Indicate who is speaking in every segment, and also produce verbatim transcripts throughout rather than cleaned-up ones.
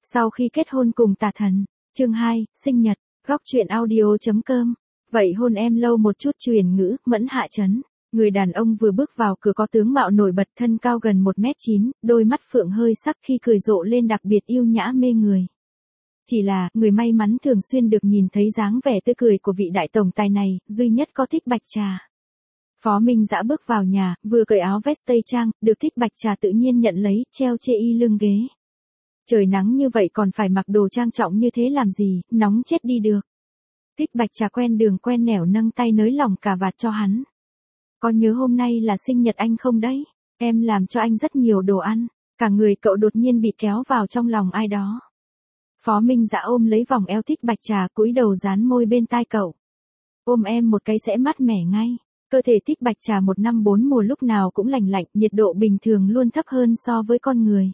Speaker 1: Sau khi kết hôn cùng tà thần, chương hai, sinh nhật, góc truyện audio.com. Vậy hôn em lâu một chút truyền ngữ, mẫn hạ chấn. Người đàn ông vừa bước vào cửa có tướng mạo nổi bật, thân cao gần một mét chín, đôi mắt phượng hơi sắc khi cười rộ lên đặc biệt yêu nhã mê người. Chỉ là, người may mắn thường xuyên được nhìn thấy dáng vẻ tươi cười của vị đại tổng tài này, duy nhất có Thích Bạch Trà. Phó Minh Dã bước vào nhà, vừa cởi áo vest tây trang, được Thích Bạch Trà tự nhiên nhận lấy, treo chê y lưng ghế. Trời nắng như vậy còn phải mặc đồ trang trọng như thế làm gì, nóng chết đi được. Thích Bạch Trà quen đường quen nẻo nâng tay nới lỏng cà vạt cho hắn. Có nhớ hôm nay là sinh nhật anh không đấy? Em làm cho anh rất nhiều đồ ăn. Cả người cậu đột nhiên bị kéo vào trong lòng ai đó. Phó Minh Dã ôm lấy vòng eo Thích Bạch Trà, cúi đầu dán môi bên tai cậu. Ôm em một cái sẽ mát mẻ ngay. Cơ thể Thích Bạch Trà một năm bốn mùa lúc nào cũng lành lạnh, nhiệt độ bình thường luôn thấp hơn so với con người.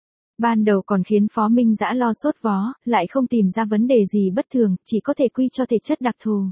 Speaker 1: Ban đầu còn khiến Phó Minh Dã lo sốt vó, lại không tìm ra vấn đề gì bất thường, chỉ có thể quy cho thể chất đặc thù.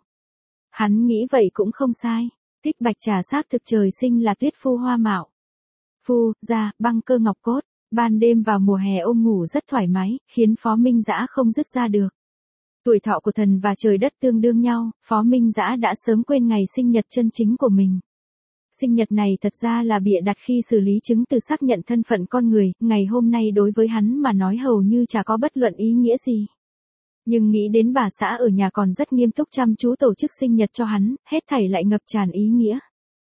Speaker 1: Hắn nghĩ vậy cũng không sai. Thích Bạch Trà xác thực trời sinh là tuyết phu hoa mạo. Phu, da, băng cơ ngọc cốt, ban đêm vào mùa hè ôm ngủ rất thoải mái, khiến Phó Minh Dã không dứt ra được. Tuổi thọ của thần và trời đất tương đương nhau, Phó Minh Dã đã sớm quên ngày sinh nhật chân chính của mình. Sinh nhật này thật ra là bịa đặt khi xử lý chứng từ xác nhận thân phận con người, ngày hôm nay đối với hắn mà nói hầu như chả có bất luận ý nghĩa gì. Nhưng nghĩ đến bà xã ở nhà còn rất nghiêm túc chăm chú tổ chức sinh nhật cho hắn, hết thảy lại ngập tràn ý nghĩa.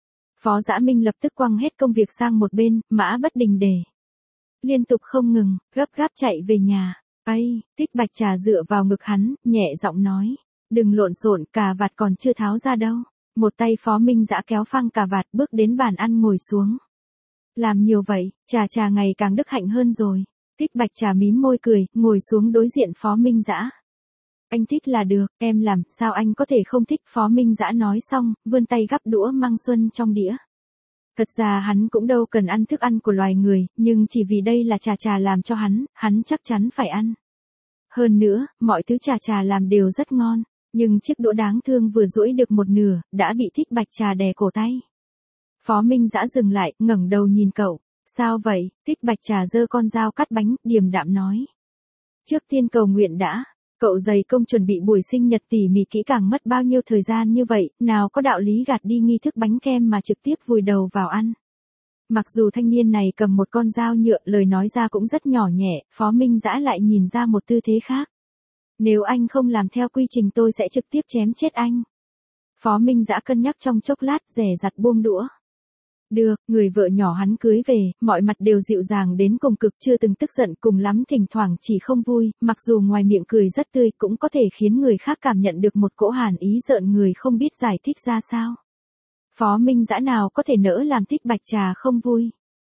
Speaker 1: Phó Dã Minh lập tức quăng hết công việc sang một bên, mã bất đình để. Liên tục không ngừng, gấp gáp chạy về nhà. Ây, Thích Bạch Trà dựa vào ngực hắn, nhẹ giọng nói. Đừng lộn xộn, cà vạt còn chưa tháo ra đâu. Một tay Phó Minh Dã kéo phăng cà vạt bước đến bàn ăn ngồi xuống. Làm nhiều vậy, Trà Trà ngày càng đức hạnh hơn rồi. Thích Bạch Trà mím môi cười, ngồi xuống đối diện Phó Minh Dã. Anh thích là được, em làm, sao anh có thể không thích? Phó Minh Dã nói xong, vươn tay gắp đũa măng xuân trong đĩa. Thật ra hắn cũng đâu cần ăn thức ăn của loài người, nhưng chỉ vì đây là Trà Trà làm cho hắn, hắn chắc chắn phải ăn. Hơn nữa, mọi thứ Trà Trà làm đều rất ngon, nhưng chiếc đũa đáng thương vừa duỗi được một nửa, đã bị Thích Bạch Trà đè cổ tay. Phó Minh Dã dừng lại, ngẩng đầu nhìn cậu. Sao vậy? Thích Bạch Trà giơ con dao cắt bánh, điềm đạm nói. Trước tiên cầu nguyện đã. Cậu dày công chuẩn bị buổi sinh nhật tỉ mỉ kỹ càng mất bao nhiêu thời gian như vậy, nào có đạo lý gạt đi nghi thức bánh kem mà trực tiếp vùi đầu vào ăn. Mặc dù thanh niên này cầm một con dao nhựa, lời nói ra cũng rất nhỏ nhẹ, Phó Minh Dã lại nhìn ra một tư thế khác. Nếu anh không làm theo quy trình tôi sẽ trực tiếp chém chết anh. Phó Minh Dã cân nhắc trong chốc lát, dè dặt buông đũa. Được, người vợ nhỏ hắn cưới về, mọi mặt đều dịu dàng đến cùng cực, chưa từng tức giận, cùng lắm thỉnh thoảng chỉ không vui, mặc dù ngoài miệng cười rất tươi cũng có thể khiến người khác cảm nhận được một cỗ hàn ý rợn người không biết giải thích ra sao. Phó Minh Dã nào có thể nỡ làm Thích Bạch Trà không vui.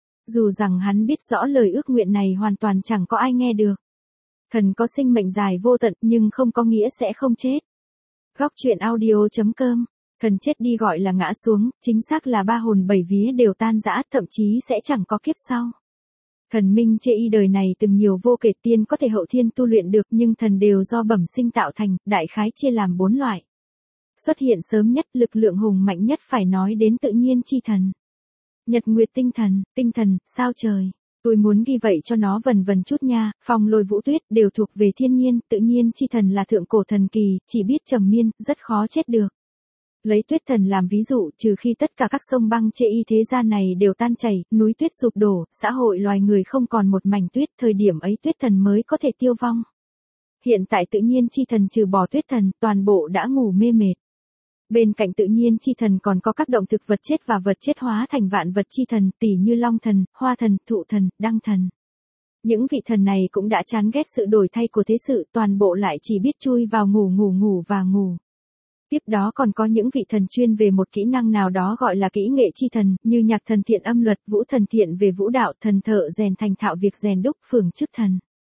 Speaker 1: Dù rằng hắn biết rõ lời ước nguyện này hoàn toàn chẳng có ai nghe được. Thần có sinh mệnh dài vô tận nhưng không có nghĩa sẽ không chết. Góc truyện audio.com. Thần chết đi gọi là ngã xuống, chính xác là ba hồn bảy vía đều tan rã, thậm chí sẽ chẳng có kiếp sau. Thần minh chê y đời này từng nhiều vô kể, tiên có thể hậu thiên tu luyện được nhưng thần đều do bẩm sinh tạo thành, đại khái chia làm bốn loại. Xuất hiện sớm nhất, lực lượng hùng mạnh nhất phải nói đến tự nhiên chi thần. Nhật nguyệt tinh thần, tinh thần, sao trời. Tôi muốn ghi vậy cho nó vần vần chút nha, phong lôi vũ tuyết đều thuộc về thiên nhiên, tự nhiên chi thần là thượng cổ thần kỳ, chỉ biết trầm miên, rất khó chết được. Lấy tuyết thần làm ví dụ, trừ khi tất cả các sông băng chê y thế gian này đều tan chảy, núi tuyết sụp đổ, xã hội loài người không còn một mảnh tuyết, thời điểm ấy tuyết thần mới có thể tiêu vong. Hiện tại tự nhiên chi thần trừ bỏ tuyết thần, toàn bộ đã ngủ mê mệt. Bên cạnh tự nhiên chi thần còn có các động thực vật chết và vật chết hóa thành vạn vật chi thần, tỉ như long thần, hoa thần, thụ thần, đăng thần. Những vị thần này cũng đã chán ghét sự đổi thay của thế sự, toàn bộ lại chỉ biết chui vào ngủ ngủ ngủ và ngủ. Tiếp đó còn có những vị thần chuyên về một kỹ năng nào đó gọi là kỹ nghệ chi thần, như nhạc thần thiện âm luật, vũ thần thiện về vũ đạo, thần thợ rèn thành thạo việc rèn đúc, phường chức thần.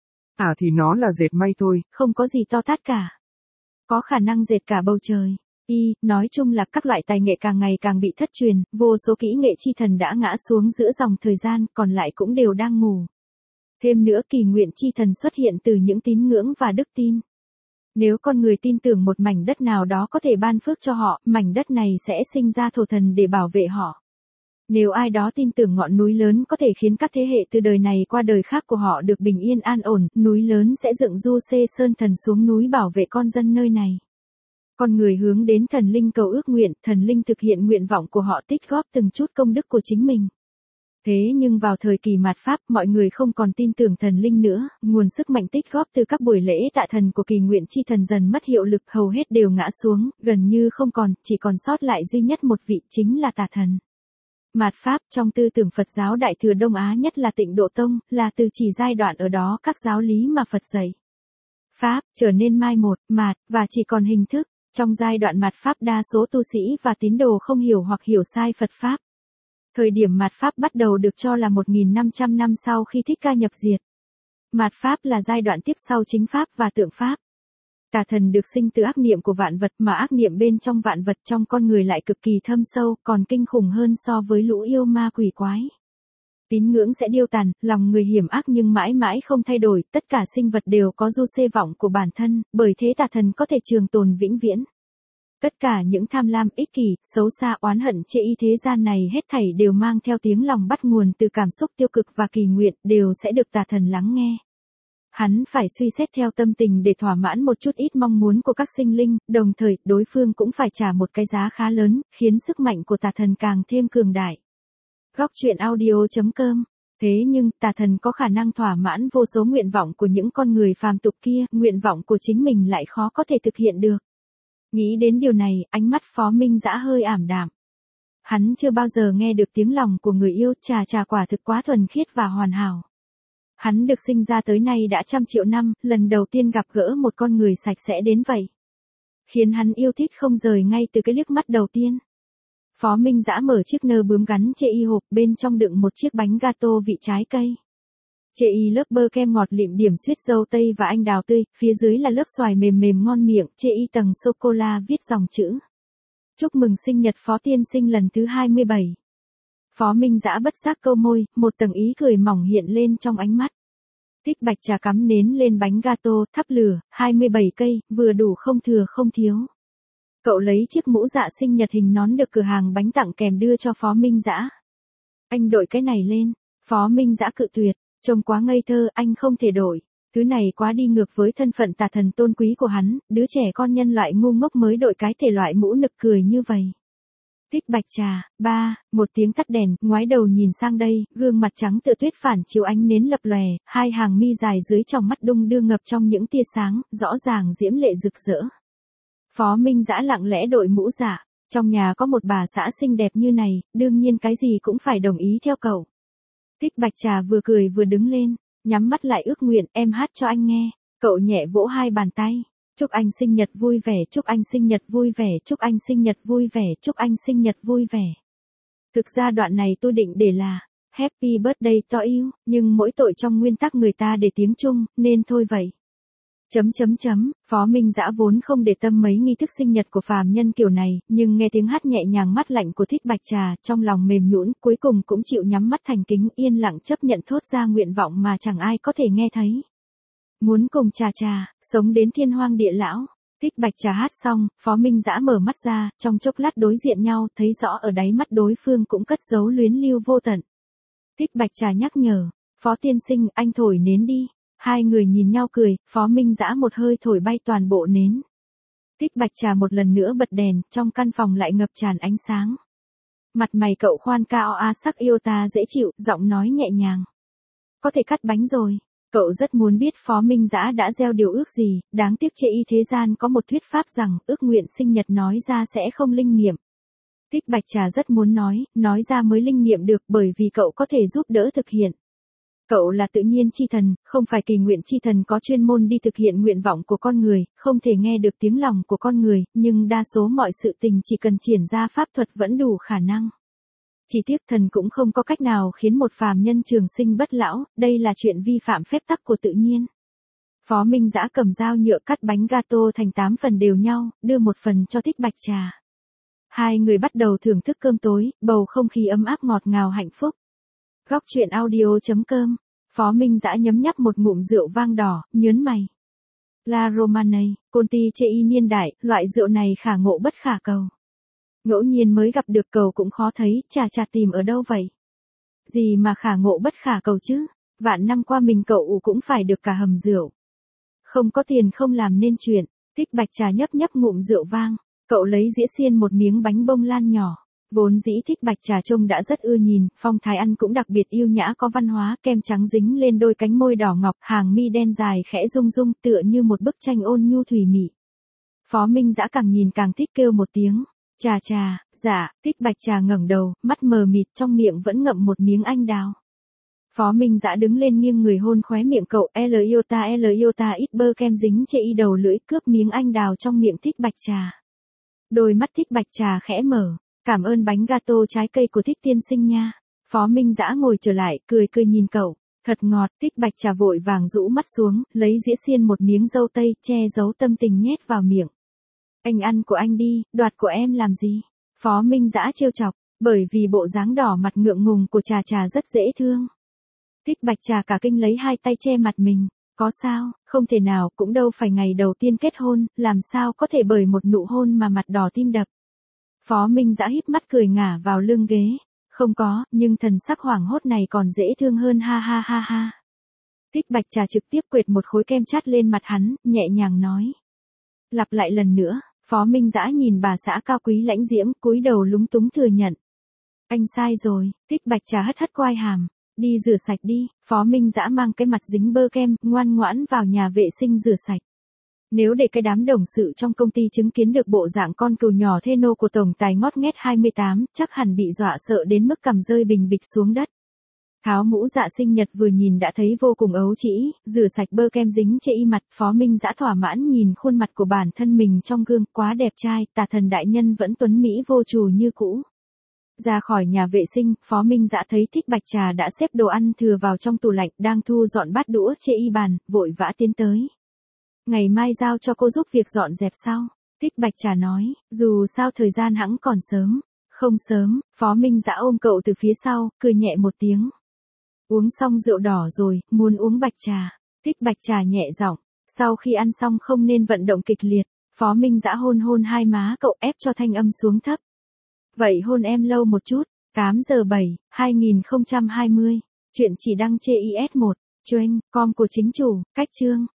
Speaker 2: À thì nó là dệt may thôi.
Speaker 1: Không có gì to tát cả. Có khả năng dệt cả bầu trời. Y, nói chung là các loại tài nghệ càng ngày càng bị thất truyền, vô số kỹ nghệ chi thần đã ngã xuống giữa dòng thời gian, còn lại cũng đều đang ngủ. Thêm nữa kỳ nguyện chi thần xuất hiện từ những tín ngưỡng và đức tin. Nếu con người tin tưởng một mảnh đất nào đó có thể ban phước cho họ, mảnh đất này sẽ sinh ra thổ thần để bảo vệ họ. Nếu ai đó tin tưởng ngọn núi lớn có thể khiến các thế hệ từ đời này qua đời khác của họ được bình yên an ổn, núi lớn sẽ dựng du xê sơn thần xuống núi bảo vệ con dân nơi này. Con người hướng đến thần linh cầu ước nguyện, thần linh thực hiện nguyện vọng của họ, tích góp từng chút công đức của chính mình. Thế nhưng vào thời kỳ mạt Pháp, mọi người không còn tin tưởng thần linh nữa, nguồn sức mạnh tích góp từ các buổi lễ tạ thần của kỳ nguyện chi thần dần mất hiệu lực, hầu hết đều ngã xuống, gần như không còn, chỉ còn sót lại duy nhất một vị, chính là tà thần. Mạt Pháp trong tư tưởng Phật giáo Đại Thừa Đông Á, nhất là Tịnh Độ Tông, là từ chỉ giai đoạn ở đó các giáo lý mà Phật dạy. Pháp trở nên mai một, mạt, và chỉ còn hình thức. Trong giai đoạn mạt Pháp, đa số tu sĩ và tín đồ không hiểu hoặc hiểu sai Phật Pháp. Thời điểm mạt Pháp bắt đầu được cho là một nghìn năm trăm năm sau khi Thích Ca nhập diệt. Mạt Pháp là giai đoạn tiếp sau chính Pháp và tượng Pháp. Tà thần được sinh từ ác niệm của vạn vật, mà ác niệm bên trong vạn vật trong con người lại cực kỳ thâm sâu, còn kinh khủng hơn so với lũ yêu ma quỷ quái. Tín ngưỡng sẽ điêu tàn, lòng người hiểm ác nhưng mãi mãi không thay đổi, tất cả sinh vật đều có du xê vọng của bản thân, bởi thế tà thần có thể trường tồn vĩnh viễn. Tất cả những tham lam, ích kỷ, xấu xa, oán hận, chê y thế gian này hết thảy đều mang theo tiếng lòng bắt nguồn từ cảm xúc tiêu cực và kỳ nguyện, đều sẽ được tà thần lắng nghe. Hắn phải suy xét theo tâm tình để thỏa mãn một chút ít mong muốn của các sinh linh, đồng thời đối phương cũng phải trả một cái giá khá lớn, khiến sức mạnh của tà thần càng thêm cường đại. Góc truyện audio chấm com. Thế nhưng, tà thần có khả năng thỏa mãn vô số nguyện vọng của những con người phàm tục kia, nguyện vọng của chính mình lại khó có thể thực hiện được. Nghĩ đến điều này, ánh mắt Phó Minh Dã hơi ảm đạm. Hắn chưa bao giờ nghe được tiếng lòng của người yêu, trà trà quả thực quá thuần khiết và hoàn hảo. Hắn được sinh ra tới nay đã trăm triệu năm, lần đầu tiên gặp gỡ một con người sạch sẽ đến vậy. Khiến hắn yêu thích không rời ngay từ cái liếc mắt đầu tiên. Phó Minh Dã mở chiếc nơ bướm gắn chê y hộp, bên trong đựng một chiếc bánh gato vị trái cây. Chê y lớp bơ kem ngọt lịm điểm suýt dâu tây và anh đào tươi, phía dưới là lớp xoài mềm mềm ngon miệng, chê y tầng sô-cô-la viết dòng chữ. Chúc mừng sinh nhật Phó tiên sinh lần thứ hai mươi bảy. Phó Minh Dã bất giác câu môi, một tầng ý cười mỏng hiện lên trong ánh mắt. Thích Bạch Trà cắm nến lên bánh gato, thắp lửa, hai mươi bảy cây, vừa đủ không thừa không thiếu. Cậu lấy chiếc mũ dạ sinh nhật hình nón được cửa hàng bánh tặng kèm đưa cho Phó Minh Dã. Anh đội cái này lên. Phó Minh Dã cự tuyệt, trông quá ngây thơ, anh không thể đổi. Thứ này quá đi ngược với thân phận tà thần tôn quý của hắn, đứa trẻ con nhân loại ngu ngốc mới đội cái thể loại mũ nực cười như vậy. Thích Bạch Trà, ba, một tiếng tắt đèn, ngoái đầu nhìn sang đây, gương mặt trắng tựa tuyết phản chiếu ánh nến lập lòe, hai hàng mi dài dưới tròng mắt đung đưa ngập trong những tia sáng, rõ ràng diễm lệ rực rỡ. Phó Minh Dã lặng lẽ đội mũ dạ, trong nhà có một bà xã xinh đẹp như này, đương nhiên cái gì cũng phải đồng ý theo cậu. Thích Bạch Trà vừa cười vừa đứng lên, nhắm mắt lại ước nguyện, em hát cho anh nghe. Cậu nhẹ vỗ hai bàn tay. Chúc anh sinh nhật vui vẻ, chúc anh sinh nhật vui vẻ, chúc anh sinh nhật vui vẻ, chúc anh sinh nhật vui vẻ. Thực ra đoạn này tôi định để là Happy birthday to you, nhưng mỗi tội trong nguyên tắc người ta để tiếng Trung, nên thôi vậy. Chấm chấm chấm, Phó Minh Dã vốn không để tâm mấy nghi thức sinh nhật của phàm nhân kiểu này, nhưng nghe tiếng hát nhẹ nhàng mát lạnh của Thích Bạch Trà, trong lòng mềm nhũn, cuối cùng cũng chịu nhắm mắt thành kính, yên lặng chấp nhận thốt ra nguyện vọng mà chẳng ai có thể nghe thấy. Muốn cùng Trà Trà, sống đến thiên hoang địa lão. Thích Bạch Trà hát xong, Phó Minh Dã mở mắt ra, trong chốc lát đối diện nhau, thấy rõ ở đáy mắt đối phương cũng cất giấu luyến lưu vô tận. Thích Bạch Trà nhắc nhở, Phó tiên sinh, anh thổi nến đi. Hai người nhìn nhau cười, Phó Minh Dã một hơi thổi bay toàn bộ nến. Thích Bạch Trà một lần nữa bật đèn, trong căn phòng lại ngập tràn ánh sáng. Mặt mày cậu khoan cao a sắc yêu ta dễ chịu, giọng nói nhẹ nhàng. Có thể cắt bánh rồi. Cậu rất muốn biết Phó Minh Dã đã gieo điều ước gì, đáng tiếc chê y thế gian có một thuyết pháp rằng, ước nguyện sinh nhật nói ra sẽ không linh nghiệm. Thích Bạch Trà rất muốn nói, nói ra mới linh nghiệm được bởi vì cậu có thể giúp đỡ thực hiện. Cậu là tự nhiên chi thần, không phải kỳ nguyện chi thần có chuyên môn đi thực hiện nguyện vọng của con người, không thể nghe được tiếng lòng của con người, nhưng đa số mọi sự tình chỉ cần triển ra pháp thuật vẫn đủ khả năng. Chỉ tiếc thần cũng không có cách nào khiến một phàm nhân trường sinh bất lão, đây là chuyện vi phạm phép tắc của tự nhiên. Phó Minh Dã cầm dao nhựa cắt bánh gato thành tám phần đều nhau, đưa một phần cho Thích Bạch Trà. Hai người bắt đầu thưởng thức cơm tối, bầu không khí ấm áp ngọt ngào hạnh phúc. Góc truyện audio chấm com. Phó Minh Dã nhấm nháp một ngụm rượu vang đỏ, nhớn mày. La Romane, Conti chê y niên đại, loại rượu này khả ngộ bất khả cầu. Ngẫu nhiên mới gặp được cậu cũng khó thấy, chà chà tìm ở đâu vậy? Gì mà khả ngộ bất khả cầu chứ, vạn năm qua mình cậu cũng phải được cả hầm rượu. Không có tiền không làm nên chuyện, Thích Bạch Trà nhấp nhấp ngụm rượu vang, cậu lấy dĩa xiên một miếng bánh bông lan nhỏ. Vốn dĩ Thích Bạch Trà trông đã rất ưa nhìn, phong thái ăn cũng đặc biệt yêu nhã có văn hóa, kem trắng dính lên đôi cánh môi đỏ ngọc, hàng mi đen dài khẽ rung rung tựa như một bức tranh ôn nhu thủy mị. Phó Minh Dã càng nhìn càng thích kêu một tiếng, trà trà, dạ, Thích Bạch Trà ngẩng đầu, mắt mờ mịt trong miệng vẫn ngậm một miếng anh đào. Phó Minh Dã đứng lên nghiêng người hôn khóe miệng cậu, L iota L iota ít bơ kem dính chê y đầu lưỡi cướp miếng anh đào trong miệng Thích Bạch Trà. Đôi mắt Thích Bạch Trà khẽ mở, cảm ơn bánh gato trái cây của Thích tiên sinh nha. Phó Minh Dã ngồi trở lại, cười cười nhìn cậu, thật ngọt. Thích Bạch Trà vội vàng rũ mắt xuống, lấy dĩa xiên một miếng dâu tây, che giấu tâm tình nhét vào miệng. Anh ăn của anh đi, đoạt của em làm gì? Phó Minh Dã trêu chọc, bởi vì bộ dáng đỏ mặt ngượng ngùng của Trà Trà rất dễ thương. Thích Bạch Trà cả kinh lấy hai tay che mặt mình, có sao, không thể nào, cũng đâu phải ngày đầu tiên kết hôn, làm sao có thể bởi một nụ hôn mà mặt đỏ tim đập. Phó Minh Dã híp mắt cười ngả vào lưng ghế, không có, nhưng thần sắc hoảng hốt này còn dễ thương hơn ha ha ha ha. Thích Bạch Trà trực tiếp quệt một khối kem chát lên mặt hắn, nhẹ nhàng nói. Lặp lại lần nữa, Phó Minh Dã nhìn bà xã cao quý lãnh diễm, cúi đầu lúng túng thừa nhận. Anh sai rồi. Thích Bạch Trà hất hất quai hàm. Đi rửa sạch đi. Phó Minh Dã mang cái mặt dính bơ kem, ngoan ngoãn vào nhà vệ sinh rửa sạch. Nếu để cái đám đồng sự trong công ty chứng kiến được bộ dạng con cừu nhỏ thê nô của tổng tài ngót nghét hai mươi tám, chắc hẳn bị dọa sợ đến mức cằm rơi bình bịch xuống đất. Tháo mũ dạ sinh nhật vừa nhìn đã thấy vô cùng ấu trĩ, rửa sạch bơ kem dính chê y mặt, Phó Minh Dã thỏa mãn nhìn khuôn mặt của bản thân mình trong gương, quá đẹp trai, tà thần đại nhân vẫn tuấn mỹ vô trù như cũ. Ra khỏi nhà vệ sinh, Phó Minh Dã thấy Thích Bạch Trà đã xếp đồ ăn thừa vào trong tủ lạnh, đang thu dọn bát đũa chê y bàn, vội vã tiến tới. Ngày mai giao cho cô giúp việc dọn dẹp sau. Thích Bạch Trà nói, dù sao thời gian hẵng còn sớm. Không sớm, Phó Minh Dã ôm cậu từ phía sau, cười nhẹ một tiếng. Uống xong rượu đỏ rồi, muốn uống bạch trà. Thích Bạch Trà nhẹ giọng, sau khi ăn xong không nên vận động kịch liệt. Phó Minh Dã hôn hôn hai má cậu, ép cho thanh âm xuống thấp. Vậy hôn em lâu một chút. Tám giờ bảy, hai nghìn không trăm hai mươi. Chuyện chỉ đăng trên i ét một. Chuyên, com của chính chủ, cách chương.